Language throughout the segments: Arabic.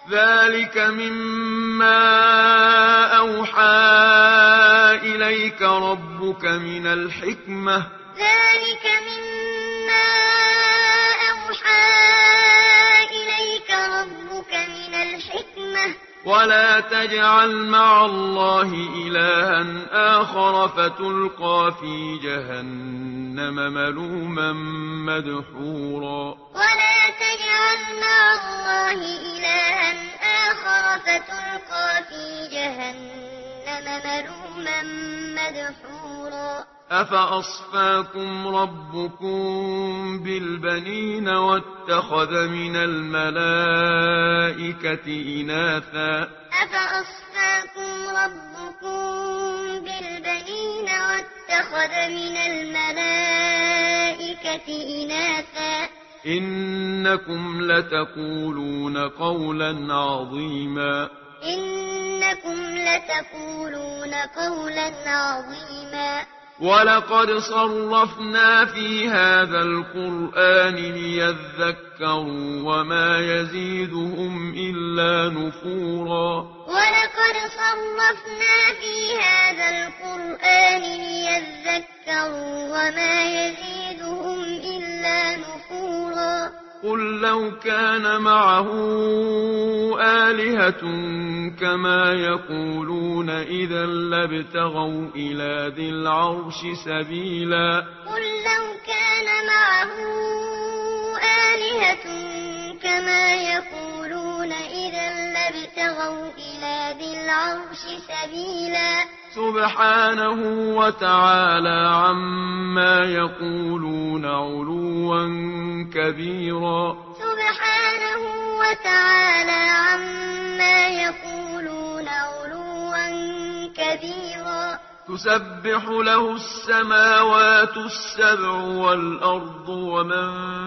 ذلك مما أوحى إليك ربك من الحكمة ذلك مما أوحى إليك ربك من الحكمة ولا تجعل مع الله إلها آخر فتلقى في جهنم ملوما مدحورا ولا تجعل مع الله إلها آخر فتلقى في جهنم ملوما مدحورا أفأصفاكم ربكم بالبنين واتخذ من الملائكة إناثا أفأصفاكم ربكم بالبنين واتخذ من الملائكة إناثا إنكم لتقولون قولا عظيما إنكم لتقولون قولا عظيما ولقد صرفنا في هذا القرآن ليذكروا وما يزيدهم إلا نفورا ولقد صرفنا في هذا القرآن ليذكروا وما يزيدهم إلا نفورا قل لو كان معه آلهة كما يقولون إذا لابتغوا إلى ذي العرش سبيلا قل لو كان معه آلهة كما يقولون إذا لابتغوا إلى ذي العرش سبيلا سبحانه وتعالى عما يقولون علوا كبيرا سبحانه وتعالى عما يقولون علوا كبيرا تسبح له السماوات السبع والأرض ومن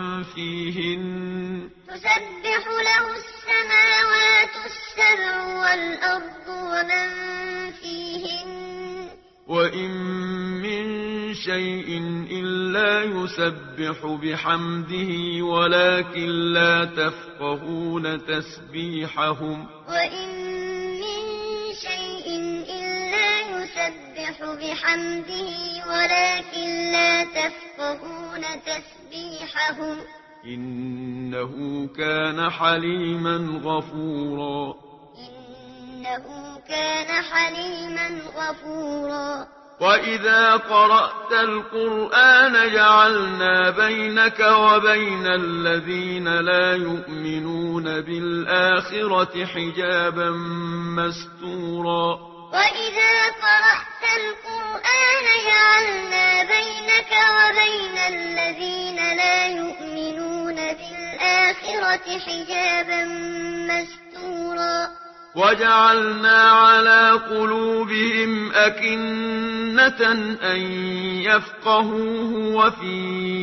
فيهن تسبح له السماوات السبع والأرض ومن فيهن وإن من شيء إلا يسبح بحمده ولكن لا تفقهون تسبيحهم وإن من شيء إلا يسبح بحمده ولكن لا تفقهون تسبيحهم إنه كان حليما غفورا إنه كان حليما غفورا وإذا قرأت القرآن جعلنا بينك وبين الذين لا يؤمنون بالآخرة حجابا مستورا وإذا قرأت القرآن جعلنا بينك وبين الذين لا يؤمنون بالآخرة حجابا مستورا وجعلنا على قلوبهم أكنة أن يفقهوه وفي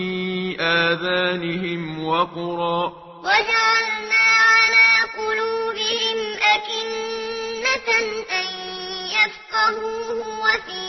آذانهم وقرا وجعلنا على قلوبهم أكنة أن يفقهوه وفي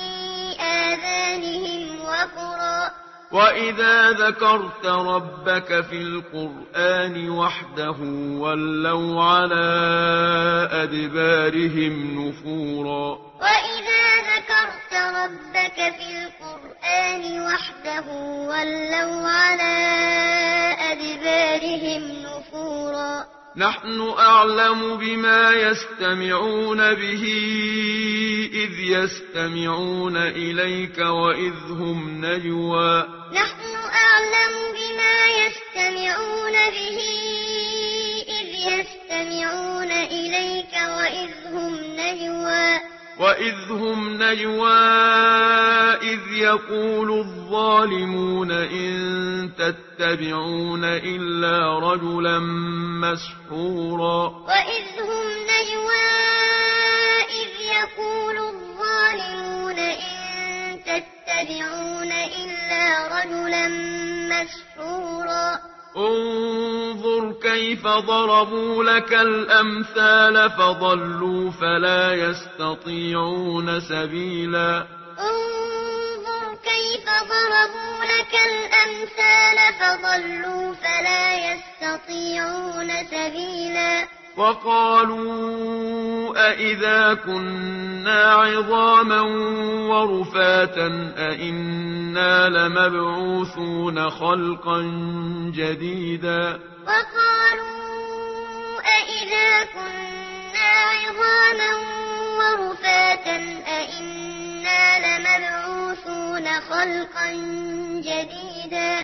آذانهم وقرا وإذا ذكرت ربك في القرآن وحده ولوا على أدبارهم نفورا وإذا ذكرت ربك في القرآن وحده ولوا على أدبارهم نفورا نحن أعلم بما يستمعون به إذ يستمعون إليك وإذ هم نجوى نحن أعلم بما يستمعون به إذ يستمعون إليك وإذ هم نجوى إذ يقول الظالمون إن تتبعون إلا رجلا مسحورا وإذ هم نجوى إذ يقول الظالمون إن تتبعون إلا رجلا مسحورا انظر كيف ضربوا لك الأمثال فضلوا فلا يستطيعون سبيلا انظر كيف ضربوا لك الأمثال فضلوا فلا يستطيعون سبيلا وقالوا أإذا كنا عظاما ورفاتا أإنا لمبعوثون خلقا جديدا وقالوا أإذا كنا عظاما ورفاتا أإنا لمبعوثون خلقا جديدا